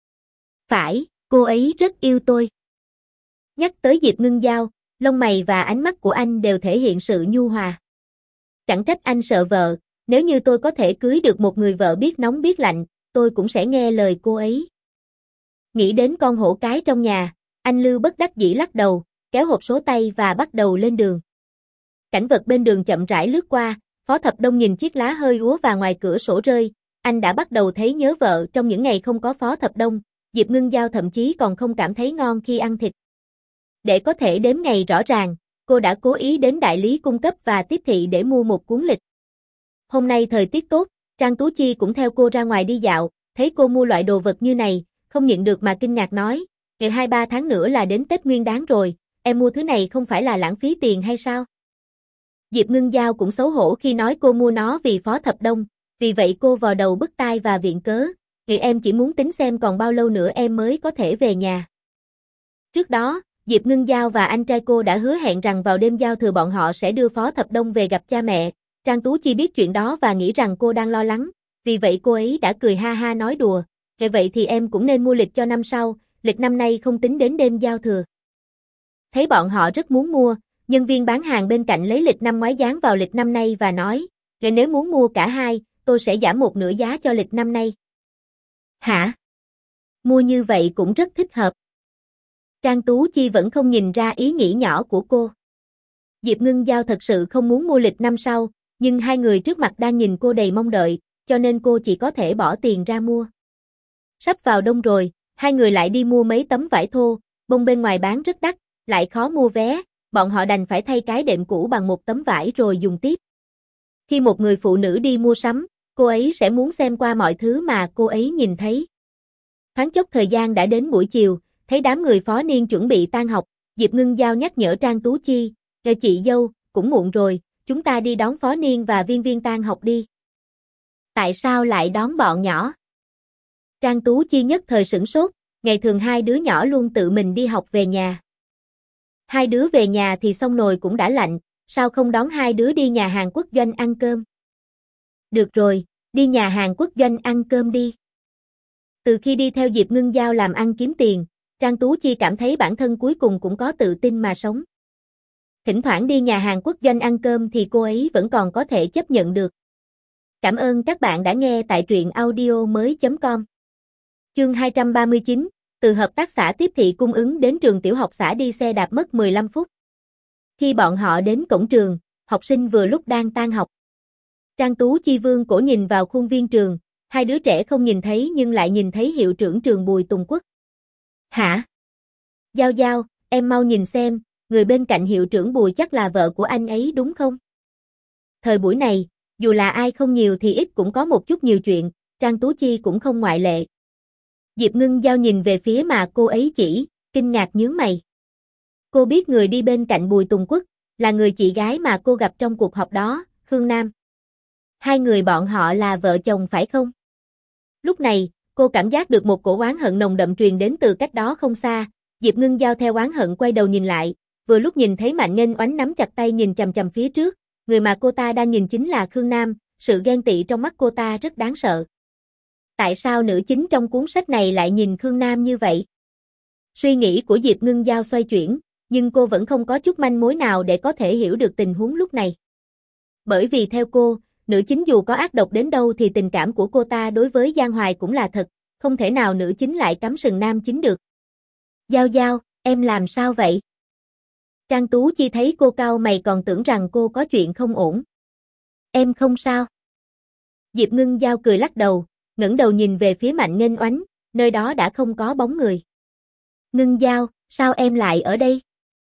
"Phải, cô ấy rất yêu tôi." Nhắc tới Diệp Ngưng Giao, lông mày và ánh mắt của anh đều thể hiện sự nhu hòa. "Chẳng trách anh sợ vợ, nếu như tôi có thể cưới được một người vợ biết nóng biết lạnh, tôi cũng sẽ nghe lời cô ấy." Nghĩ đến con hổ cái trong nhà, anh Lưu bất đắc dĩ lắc đầu, kéo hộp số tay và bắt đầu lên đường. Cảnh vật bên đường chậm rãi lướt qua, Phó Thập Đông nhìn chiếc lá hơi úa và ngoài cửa sổ rơi, anh đã bắt đầu thấy nhớ vợ trong những ngày không có Phó Thập Đông, Diệp Ngưng Giao thậm chí còn không cảm thấy ngon khi ăn thịt. Để có thể đếm ngày rõ ràng, cô đã cố ý đến đại lý cung cấp và tiếp thị để mua một cuốn lịch. Hôm nay thời tiết tốt, Trang Tú Chi cũng theo cô ra ngoài đi dạo, thấy cô mua loại đồ vật như này, không nhịn được mà kinh ngạc nói, "Ngày hai ba tháng nữa là đến Tết Nguyên Đán rồi, em mua thứ này không phải là lãng phí tiền hay sao?" Diệp Ngưng Giao cũng xấu hổ khi nói cô mua nó vì Phó Thập Đông, vì vậy cô vò đầu bứt tai và viện cớ, "Người em chỉ muốn tính xem còn bao lâu nữa em mới có thể về nhà." Trước đó, Diệp Ngưng Giao và anh trai cô đã hứa hẹn rằng vào đêm giao thừa bọn họ sẽ đưa Phó Thập Đông về gặp cha mẹ. Trang Tú Chi biết chuyện đó và nghĩ rằng cô đang lo lắng, vì vậy cô ấy đã cười ha ha nói đùa, "Vậy vậy thì em cũng nên mua lịch cho năm sau, lịch năm nay không tính đến đêm giao thừa." Thấy bọn họ rất muốn mua, nhân viên bán hàng bên cạnh lấy lịch năm ngoái dán vào lịch năm nay và nói, nếu muốn mua cả hai, tôi sẽ giảm một nửa giá cho lịch năm nay. Hả? Mua như vậy cũng rất thích hợp. Trang Tú Chi vẫn không nhìn ra ý nghĩ nhỏ của cô. Diệp Ngưng Giao thật sự không muốn mua lịch năm sau, nhưng hai người trước mặt đang nhìn cô đầy mong đợi, cho nên cô chỉ có thể bỏ tiền ra mua. Sắp vào đông rồi, hai người lại đi mua mấy tấm vải thô, bông bên ngoài bán rất đắt, lại khó mua vé, bọn họ đành phải thay cái đệm cũ bằng một tấm vải rồi dùng tiếp. Khi một người phụ nữ đi mua sắm, cô ấy sẽ muốn xem qua mọi thứ mà cô ấy nhìn thấy. Thoáng chốc thời gian đã đến buổi chiều, thấy đám người phó niên chuẩn bị tan học, Diệp Ngưng Giao nhắc nhở Trang Tú Chi, "Ê chị dâu, cũng muộn rồi, chúng ta đi đón phó niên và viên viên tan học đi." Tại sao lại đón bọn nhỏ? Trang Tú Chi nhất thời sửng sốt, ngày thường hai đứa nhỏ luôn tự mình đi học về nhà. Hai đứa về nhà thì xong nồi cũng đã lạnh, sao không đón hai đứa đi nhà hàng quốc doanh ăn cơm? Được rồi, đi nhà hàng quốc doanh ăn cơm đi. Từ khi đi theo Diệp Ngưng Giao làm ăn kiếm tiền, Trang Tú Chi cảm thấy bản thân cuối cùng cũng có tự tin mà sống. Thỉnh thoảng đi nhà hàng quốc doanh ăn cơm thì cô ấy vẫn còn có thể chấp nhận được. Cảm ơn các bạn đã nghe tại truyện audio mới chấm com. Chương hai trăm ba mươi chín, từ hợp tác xã tiếp thị cung ứng đến trường tiểu học xã đi xe đạp mất mười lăm phút. Khi bọn họ đến cổng trường, học sinh vừa lúc đang tan học. Trang Tú Chi vương cổ nhìn vào khuôn viên trường, hai đứa trẻ không nhìn thấy nhưng lại nhìn thấy hiệu trưởng trường Bùi Tùng Quốc. Hả? Giao Giao, em mau nhìn xem, người bên cạnh hiệu trưởng Bùi chắc là vợ của anh ấy đúng không? Thời buổi này, dù là ai không nhiều thì ít cũng có một chút nhiều chuyện, Trang Tú Chi cũng không ngoại lệ. Diệp Ngưng Giao nhìn về phía mà cô ấy chỉ, kinh ngạc nhướng mày. Cô biết người đi bên cạnh Bùi Tùng Quốc, là người chị gái mà cô gặp trong cuộc họp đó, Khương Nam. Hai người bọn họ là vợ chồng phải không? Lúc này, cô cảm giác được một cổ oán hận nồng đậm truyền đến từ cách đó không xa, Diệp Ngưng Giao theo oán hận quay đầu nhìn lại, vừa lúc nhìn thấy Mạnh Nghênh Oánh nắm chặt tay nhìn chằm chằm phía trước, người mà cô ta đang nhìn chính là Khương Nam, sự ghen tị trong mắt cô ta rất đáng sợ. Tại sao nữ chính trong cuốn sách này lại nhìn Khương Nam như vậy? Suy nghĩ của Diệp Ngưng Giao xoay chuyển, nhưng cô vẫn không có chút manh mối nào để có thể hiểu được tình huống lúc này. Bởi vì theo cô, nữ chính dù có ác độc đến đâu thì tình cảm của cô ta đối với Giang Hoài cũng là thật, không thể nào nữ chính lại cắm sừng nam chính được. Giao Giao, em làm sao vậy? Trang Tú Chi thấy cô cau mày còn tưởng rằng cô có chuyện không ổn. Em không sao. Diệp Ngưng Giao cười lắc đầu, ngẩng đầu nhìn về phía Mạnh Nghênh Oánh, nơi đó đã không có bóng người. Ngưng Giao, sao em lại ở đây?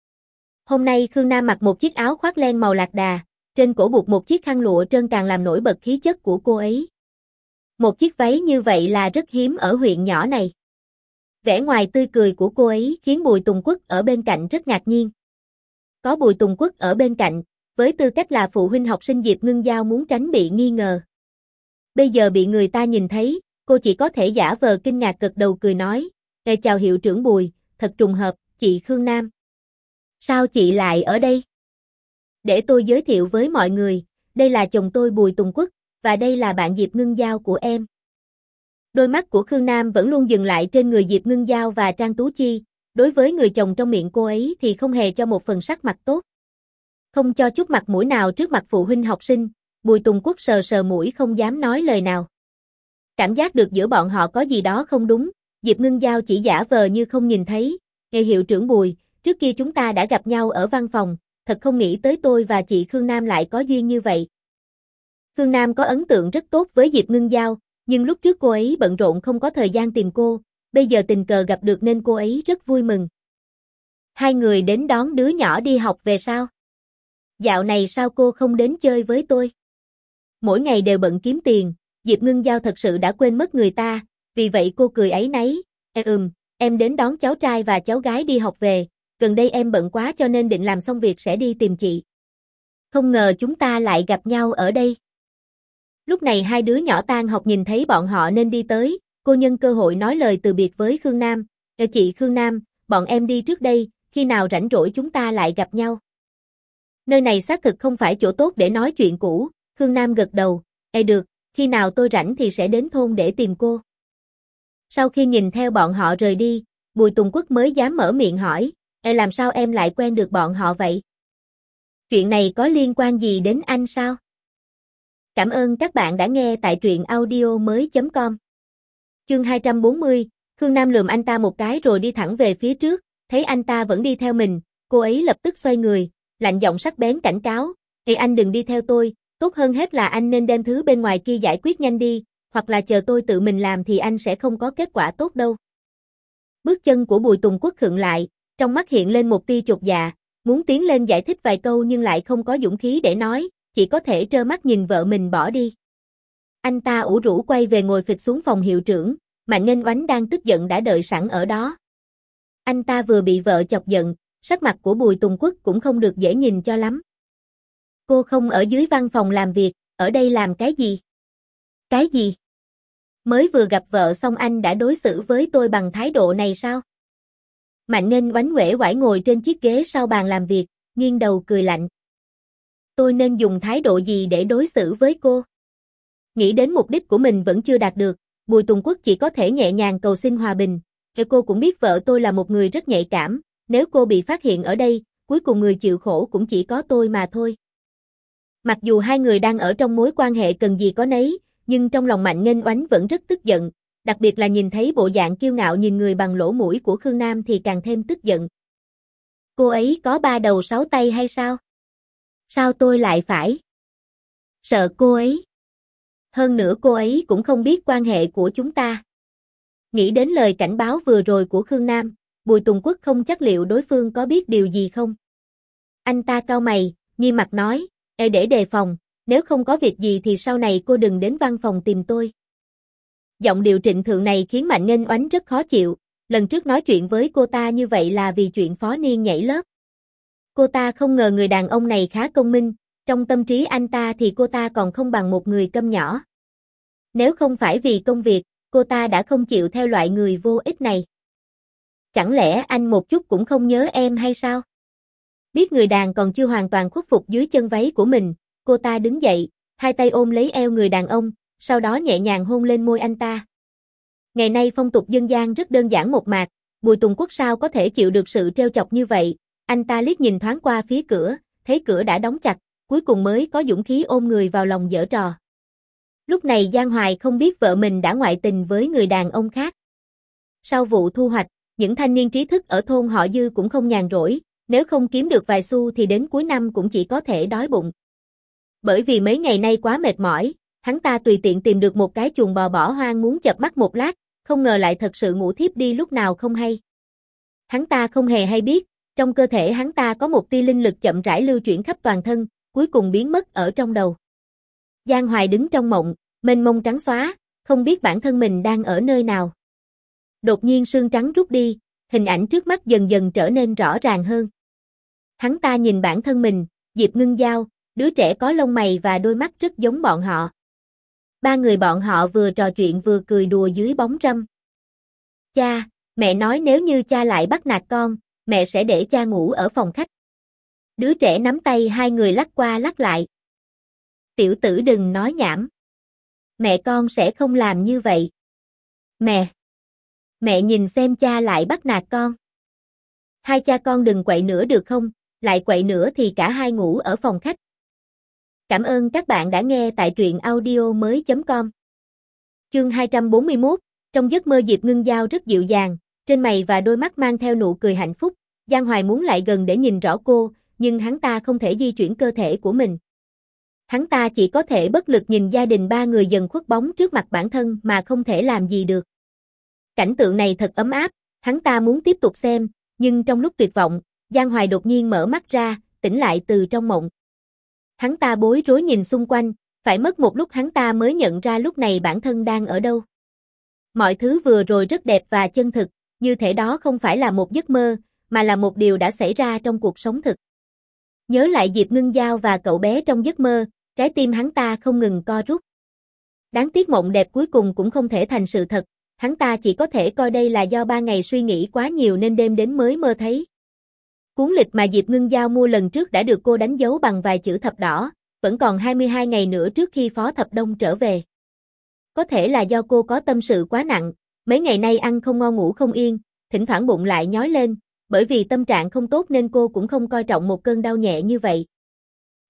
Hôm nay Khương Nam mặc một chiếc áo khoác len màu lạc đà, trên cổ buộc một chiếc khăn lụa trơn càng làm nổi bật khí chất của cô ấy. Một chiếc váy như vậy là rất hiếm ở huyện nhỏ này. Vẻ ngoài tươi cười của cô ấy khiến Bùi Tùng Quốc ở bên cạnh rất ngạc nhiên. Có Bùi Tùng Quốc ở bên cạnh, với tư cách là phụ huynh học sinh Diệp Ngưng Giao muốn tránh bị nghi ngờ. Bây giờ bị người ta nhìn thấy, cô chỉ có thể giả vờ kinh ngạc gật đầu cười nói, "Ê chào hiệu trưởng Bùi, thật trùng hợp, chị Khương Nam. Sao chị lại ở đây? Để tôi giới thiệu với mọi người, đây là chồng tôi Bùi Tùng Quốc, và đây là bạn Diệp Ngưng Giao của em." Đôi mắt của Khương Nam vẫn luôn dừng lại trên người Diệp Ngưng Giao và Trang Tú Chi, đối với người chồng trong miệng cô ấy thì không hề cho một phần sắc mặt tốt. Không cho chút mặt mũi nào trước mặt phụ huynh học sinh, Bùi Tùng Quốc sờ sờ mũi không dám nói lời nào. Cảm giác được giữa bọn họ có gì đó không đúng, Diệp Ngưng Giao chỉ giả vờ như không nhìn thấy, "Nghe hiệu trưởng Bùi, trước kia chúng ta đã gặp nhau ở văn phòng, thật không nghĩ tới tôi và chị Khương Nam lại có duyên như vậy." Khương Nam có ấn tượng rất tốt với Diệp Ngưng Giao, nhưng lúc trước cô ấy bận rộn không có thời gian tìm cô, bây giờ tình cờ gặp được nên cô ấy rất vui mừng. Hai người đến đón đứa nhỏ đi học về sao? Dạo này sao cô không đến chơi với tôi? Mỗi ngày đều bận kiếm tiền, Diệp Ngưng Giao thật sự đã quên mất người ta, vì vậy cô cười áy náy, "Ê ừm, em đến đón cháu trai và cháu gái đi học về, gần đây em bận quá cho nên định làm xong việc sẽ đi tìm chị. Không ngờ chúng ta lại gặp nhau ở đây." Lúc này hai đứa nhỏ tan học nhìn thấy bọn họ nên đi tới, cô nhân cơ hội nói lời từ biệt với Khương Nam, "Ê chị Khương Nam, bọn em đi trước đây, khi nào rảnh rỗi chúng ta lại gặp nhau." Nơi này xác thực không phải chỗ tốt để nói chuyện cũ, Khương Nam gật đầu, "Ê được, khi nào tôi rảnh thì sẽ đến thôn để tìm cô." Sau khi nhìn theo bọn họ rời đi, Bùi Tùng Quốc mới dám mở miệng hỏi, "Ê làm sao em lại quen được bọn họ vậy?" Chuyện này có liên quan gì đến anh sao? Cảm ơn các bạn đã nghe tại truyện audio mới chấm com. Chương hai trăm bốn mươi, Khương Nam lườm anh ta một cái rồi đi thẳng về phía trước, thấy anh ta vẫn đi theo mình, cô ấy lập tức xoay người, lạnh giọng sắc bén cảnh cáo, "Ê anh đừng đi theo tôi, tốt hơn hết là anh nên đem thứ bên ngoài kia giải quyết nhanh đi, hoặc là chờ tôi tự mình làm thì anh sẽ không có kết quả tốt đâu." Bước chân của Bùi Tùng Quốc khựng lại, trong mắt hiện lên một tia chột dạ, muốn tiến lên giải thích vài câu nhưng lại không có dũng khí để nói, chỉ có thể trơ mắt nhìn vợ mình bỏ đi. Anh ta ủ rũ quay về ngồi phịch xuống phòng hiệu trưởng, Mạnh Nghênh Oánh đang tức giận đã đợi sẵn ở đó. Anh ta vừa bị vợ chọc giận, sắc mặt của Bùi Tùng Quốc cũng không được dễ nhìn cho lắm. "Cô không ở dưới văn phòng làm việc, ở đây làm cái gì?" "Cái gì? Mới vừa gặp vợ xong anh đã đối xử với tôi bằng thái độ này sao?" Mạnh Nghênh Oánh uể oải ngồi trên chiếc ghế sau bàn làm việc, nghiêng đầu cười lạnh. "Tôi nên dùng thái độ gì để đối xử với cô?" Nghĩ đến mục đích của mình vẫn chưa đạt được, Bùi Tùng Quốc chỉ có thể nhẹ nhàng cầu xin hòa bình. "Thì cô cũng biết vợ tôi là một người rất nhạy cảm, nếu cô bị phát hiện ở đây, cuối cùng người chịu khổ cũng chỉ có tôi mà thôi." Mặc dù hai người đang ở trong mối quan hệ cần gì có nấy, nhưng trong lòng Mạnh Nghênh Oánh vẫn rất tức giận, đặc biệt là nhìn thấy bộ dạng kiêu ngạo nhìn người bằng lỗ mũi của Khương Nam thì càng thêm tức giận. Cô ấy có ba đầu sáu tay hay sao? Sao tôi lại phải sợ cô ấy? Hơn nữa cô ấy cũng không biết quan hệ của chúng ta. Nghĩ đến lời cảnh báo vừa rồi của Khương Nam, Bùi Tùng Quốc không chắc liệu đối phương có biết điều gì không. Anh ta cau mày, nghiêm mặt nói, "Ê để đề phòng, nếu không có việc gì thì sau này cô đừng đến văn phòng tìm tôi." Giọng điệu trịnh thượng này khiến Mạnh Nghênh Oánh rất khó chịu, lần trước nói chuyện với cô ta như vậy là vì chuyện phó niên nhảy lớp. Cô ta không ngờ người đàn ông này khá công minh, trong tâm trí anh ta thì cô ta còn không bằng một người câm nhỏ. Nếu không phải vì công việc, cô ta đã không chịu theo loại người vô ích này. Chẳng lẽ anh một chút cũng không nhớ em hay sao? Biết người đàn còn chưa hoàn toàn khuất phục dưới chân váy của mình, cô ta đứng dậy, hai tay ôm lấy eo người đàn ông, sau đó nhẹ nhàng hôn lên môi anh ta. Ngày nay phong tục dân gian rất đơn giản một mạc, Bùi Tùng Quốc sao có thể chịu được sự trêu chọc như vậy, anh ta liếc nhìn thoáng qua phía cửa, thấy cửa đã đóng chặt, cuối cùng mới có dũng khí ôm người vào lòng giở trò. Lúc này Giang Hoài không biết vợ mình đã ngoại tình với người đàn ông khác. Sau vụ thu hoạch, những thanh niên trí thức ở thôn họ Dư cũng không nhàn rỗi, nếu không kiếm được vài xu thì đến cuối năm cũng chỉ có thể đói bụng. Bởi vì mấy ngày nay quá mệt mỏi, hắn ta tùy tiện tìm được một cái chuồng bò bỏ hoang muốn chợp mắt một lát, không ngờ lại thật sự ngủ thiếp đi lúc nào không hay. Hắn ta không hề hay biết, trong cơ thể hắn ta có một tia linh lực chậm rãi lưu chuyển khắp toàn thân, cuối cùng biến mất ở trong đầu. Giang Hoài đứng trong mộng, mênh mông trắng xóa, không biết bản thân mình đang ở nơi nào. Đột nhiên sương trắng rút đi, hình ảnh trước mắt dần dần trở nên rõ ràng hơn. Hắn ta nhìn bản thân mình, Diệp Ngưng Giao, đứa trẻ có lông mày và đôi mắt rất giống bọn họ. Ba người bọn họ vừa trò chuyện vừa cười đùa dưới bóng râm. "Cha, mẹ nói nếu như cha lại bắt nạt con, mẹ sẽ để cha ngủ ở phòng khách." Đứa trẻ nắm tay hai người lắc qua lắc lại. "Tiểu tử đừng nói nhảm. Mẹ con sẽ không làm như vậy. Mẹ, mẹ nhìn xem cha lại bắt nạt con. Hai cha con đừng quậy nữa được không, lại quậy nữa thì cả hai ngủ ở phòng khách." Cảm ơn các bạn đã nghe tại truyện audio mới chấm com. Chương hai trăm bốn mươi mốt, trong giấc mơ Diệp Ngưng Giao rất dịu dàng, trên mày và đôi mắt mang theo nụ cười hạnh phúc. Giang Hoài muốn lại gần để nhìn rõ cô, nhưng hắn ta không thể di chuyển cơ thể của mình. Hắn ta chỉ có thể bất lực nhìn gia đình ba người dần khuất bóng trước mặt bản thân mà không thể làm gì được. Cảnh tượng này thật ấm áp, hắn ta muốn tiếp tục xem, nhưng trong lúc tuyệt vọng, Giang Hoài đột nhiên mở mắt ra, tỉnh lại từ trong mộng. Hắn ta bối rối nhìn xung quanh, phải mất một lúc hắn ta mới nhận ra lúc này bản thân đang ở đâu. Mọi thứ vừa rồi rất đẹp và chân thực, như thể đó không phải là một giấc mơ, mà là một điều đã xảy ra trong cuộc sống thực. Nhớ lại Diệp Ngưng Giao và cậu bé trong giấc mơ, trái tim hắn ta không ngừng co rút. Đáng tiếc mộng đẹp cuối cùng cũng không thể thành sự thật, hắn ta chỉ có thể coi đây là do ba ngày suy nghĩ quá nhiều nên đêm đến mới mơ thấy. Cuốn lịch mà Diệp Ngưng Giao mua lần trước đã được cô đánh dấu bằng vài chữ thập đỏ, vẫn còn hai mươi hai ngày nữa trước khi Phó Thập Đông trở về. Có thể là do cô có tâm sự quá nặng, mấy ngày nay ăn không ngon ngủ không yên, thỉnh thoảng bụng lại nhói lên, bởi vì tâm trạng không tốt nên cô cũng không coi trọng một cơn đau nhẹ như vậy.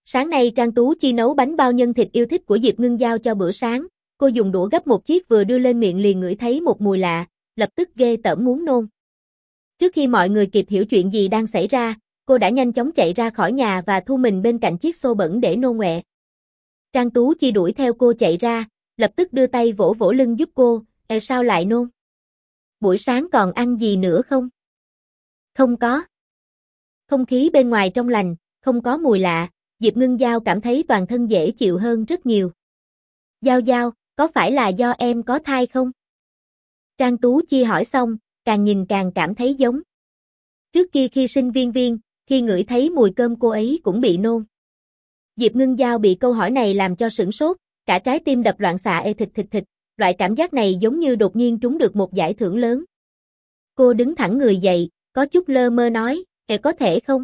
Sáng nay Trang Tú Chi nấu bánh bao nhân thịt yêu thích của Diệp Ngưng giao cho bữa sáng, cô dùng đũa gấp một chiếc vừa đưa lên miệng liền ngửi thấy một mùi lạ, lập tức ghê tởm muốn nôn. Trước khi mọi người kịp hiểu chuyện gì đang xảy ra, cô đã nhanh chóng chạy ra khỏi nhà và thu mình bên cạnh chiếc xô bẩn để nôn ọe. Trang Tú Chi đuổi theo cô chạy ra, lập tức đưa tay vỗ vỗ lưng giúp cô, "Ê sao lại nôn? Buổi sáng còn ăn gì nữa không?" "Không có." Không khí bên ngoài trong lành, không có mùi lạ, Diệp Ngưng giao cảm thấy toàn thân dễ chịu hơn rất nhiều. "Giao giao, có phải là do em có thai không?" Trang Tú Chi hỏi xong, càng nhìn càng cảm thấy giống. Trước kia khi sinh Viên Viên, khi ngửi thấy mùi cơm cô ấy cũng bị nôn. Diệp Ngưng giao bị câu hỏi này làm cho sửng sốt, cả trái tim đập loạn xạ ê thịt thịt thịt, loại cảm giác này giống như đột nhiên trúng được một giải thưởng lớn. Cô đứng thẳng người dậy, có chút lơ mơ nói, "Ê có thể không?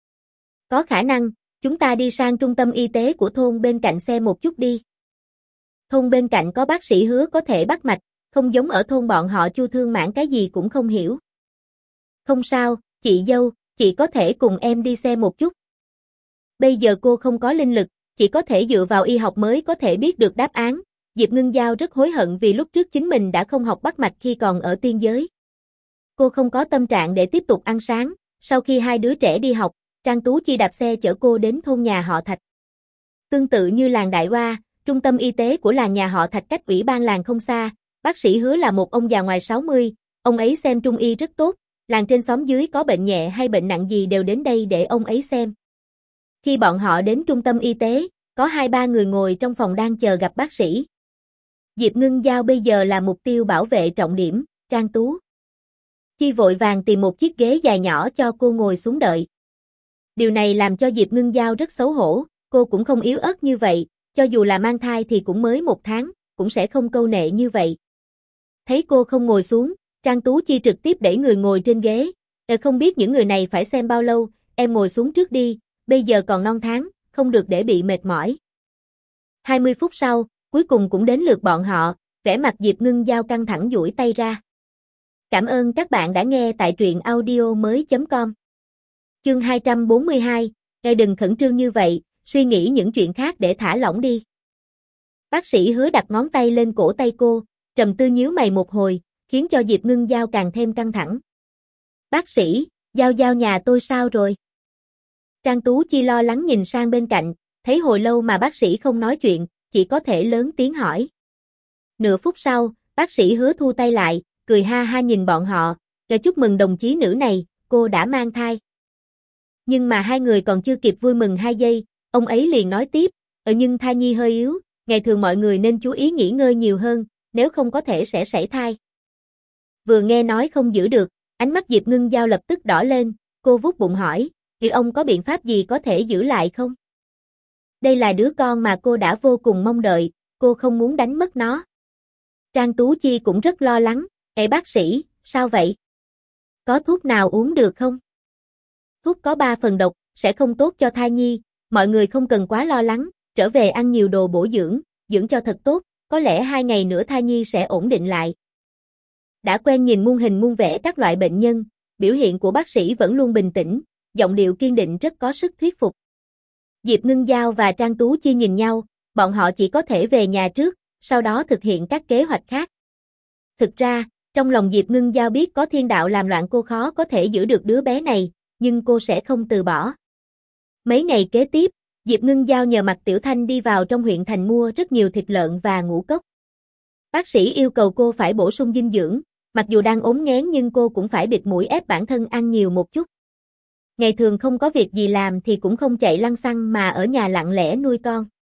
Có khả năng, chúng ta đi sang trung tâm y tế của thôn bên cạnh xem một chút đi. Thôn bên cạnh có bác sĩ hứa có thể bắt mạch, không giống ở thôn bọn họ Chu Thương Mãn cái gì cũng không hiểu." "Không sao, chị dâu, chị có thể cùng em đi xem một chút." Bây giờ cô không có linh lực, chỉ có thể dựa vào y học mới có thể biết được đáp án. Diệp Ngưng giao rất hối hận vì lúc trước chính mình đã không học bắt mạch khi còn ở tiên giới. Cô không có tâm trạng để tiếp tục ăn sáng, sau khi hai đứa trẻ đi học, Trang Tú Chi đạp xe chở cô đến thôn nhà họ Thạch. Tương tự như làng Đại Hoa, trung tâm y tế của làng nhà họ Thạch cách ủy ban làng không xa, bác sĩ Hứa là một ông già ngoài sáu mươi, ông ấy xem trung y rất tốt, làng trên xóm dưới có bệnh nhẹ hay bệnh nặng gì đều đến đây để ông ấy xem. Khi bọn họ đến trung tâm y tế, có hai ba người ngồi trong phòng đang chờ gặp bác sĩ. Diệp Ngưng giao bây giờ là mục tiêu bảo vệ trọng điểm, Trang Tú Chi vội vàng tìm một chiếc ghế dài nhỏ cho cô ngồi xuống đợi. Điều này làm cho Diệp Ngưng giao rất xấu hổ, cô cũng không yếu ớt như vậy, cho dù là mang thai thì cũng mới một tháng, cũng sẽ không câu nệ như vậy. Thấy cô không ngồi xuống, Trang Tú Chi trực tiếp đẩy người ngồi trên ghế, "Ờ không biết những người này phải xem bao lâu, em ngồi xuống trước đi, bây giờ còn non tháng, không được để bị mệt mỏi." hai mươi phút sau, cuối cùng cũng đến lượt bọn họ, vẻ mặt Diệp Ngưng giao căng thẳng duỗi tay ra. Cảm ơn các bạn đã nghe tại truyện audio mới chấm com. Chương hai trăm bốn mươi hai, "Ngài đừng khẩn trương như vậy, suy nghĩ những chuyện khác để thả lỏng đi." Bác sĩ Hứa đặt ngón tay lên cổ tay cô, trầm tư nhíu mày một hồi, khiến cho Diệp Ngưng giao càng thêm căng thẳng. "Bác sĩ, giao giao nhà tôi sao rồi?" Trang Tú Chi lo lắng nhìn sang bên cạnh, thấy hồi lâu mà bác sĩ không nói chuyện, chỉ có thể lớn tiếng hỏi. Nửa phút sau, bác sĩ Hứa thu tay lại, cười ha ha nhìn bọn họ, "Để chúc mừng đồng chí nữ này, cô đã mang thai." Nhưng mà hai người còn chưa kịp vui mừng hai giây, ông ấy liền nói tiếp, "Ờ nhưng thai nhi hơi yếu, ngày thường mọi người nên chú ý nghỉ ngơi nhiều hơn, nếu không có thể sẽ sảy thai." Vừa nghe nói không giữ được, ánh mắt Diệp Ngưng giao lập tức đỏ lên, cô vuốt bụng hỏi, "Thì ông có biện pháp gì có thể giữ lại không? Đây là đứa con mà cô đã vô cùng mong đợi, cô không muốn đánh mất nó." Trang Tú Chi cũng rất lo lắng, "Ê bác sĩ, sao vậy? Có thuốc nào uống được không? Thuốc có ba phần độc, sẽ không tốt cho thai nhi, mọi người không cần quá lo lắng, trở về ăn nhiều đồ bổ dưỡng, dưỡng cho thật tốt, có lẽ hai ngày nữa thai nhi sẽ ổn định lại." Đã quen nhìn muôn hình muôn vẻ các loại bệnh nhân, biểu hiện của bác sĩ vẫn luôn bình tĩnh, giọng điệu kiên định rất có sức thuyết phục. Diệp Ngưng giao và Trang Tú Chi nhìn nhau, bọn họ chỉ có thể về nhà trước, sau đó thực hiện các kế hoạch khác. Thực ra, trong lòng Diệp Ngưng giao biết có thiên đạo làm loạn cô khó có thể giữ được đứa bé này, nhưng cô sẽ không từ bỏ. Mấy ngày kế tiếp, Diệp Ngưng giao nhờ Mạc Tiểu Thanh đi vào trong huyện thành mua rất nhiều thịt lợn và ngũ cốc. Bác sĩ yêu cầu cô phải bổ sung dinh dưỡng, mặc dù đang ốm nghén nhưng cô cũng phải bịt mũi ép bản thân ăn nhiều một chút. Ngày thường không có việc gì làm thì cũng không chạy lăng xăng mà ở nhà lặng lẽ nuôi con.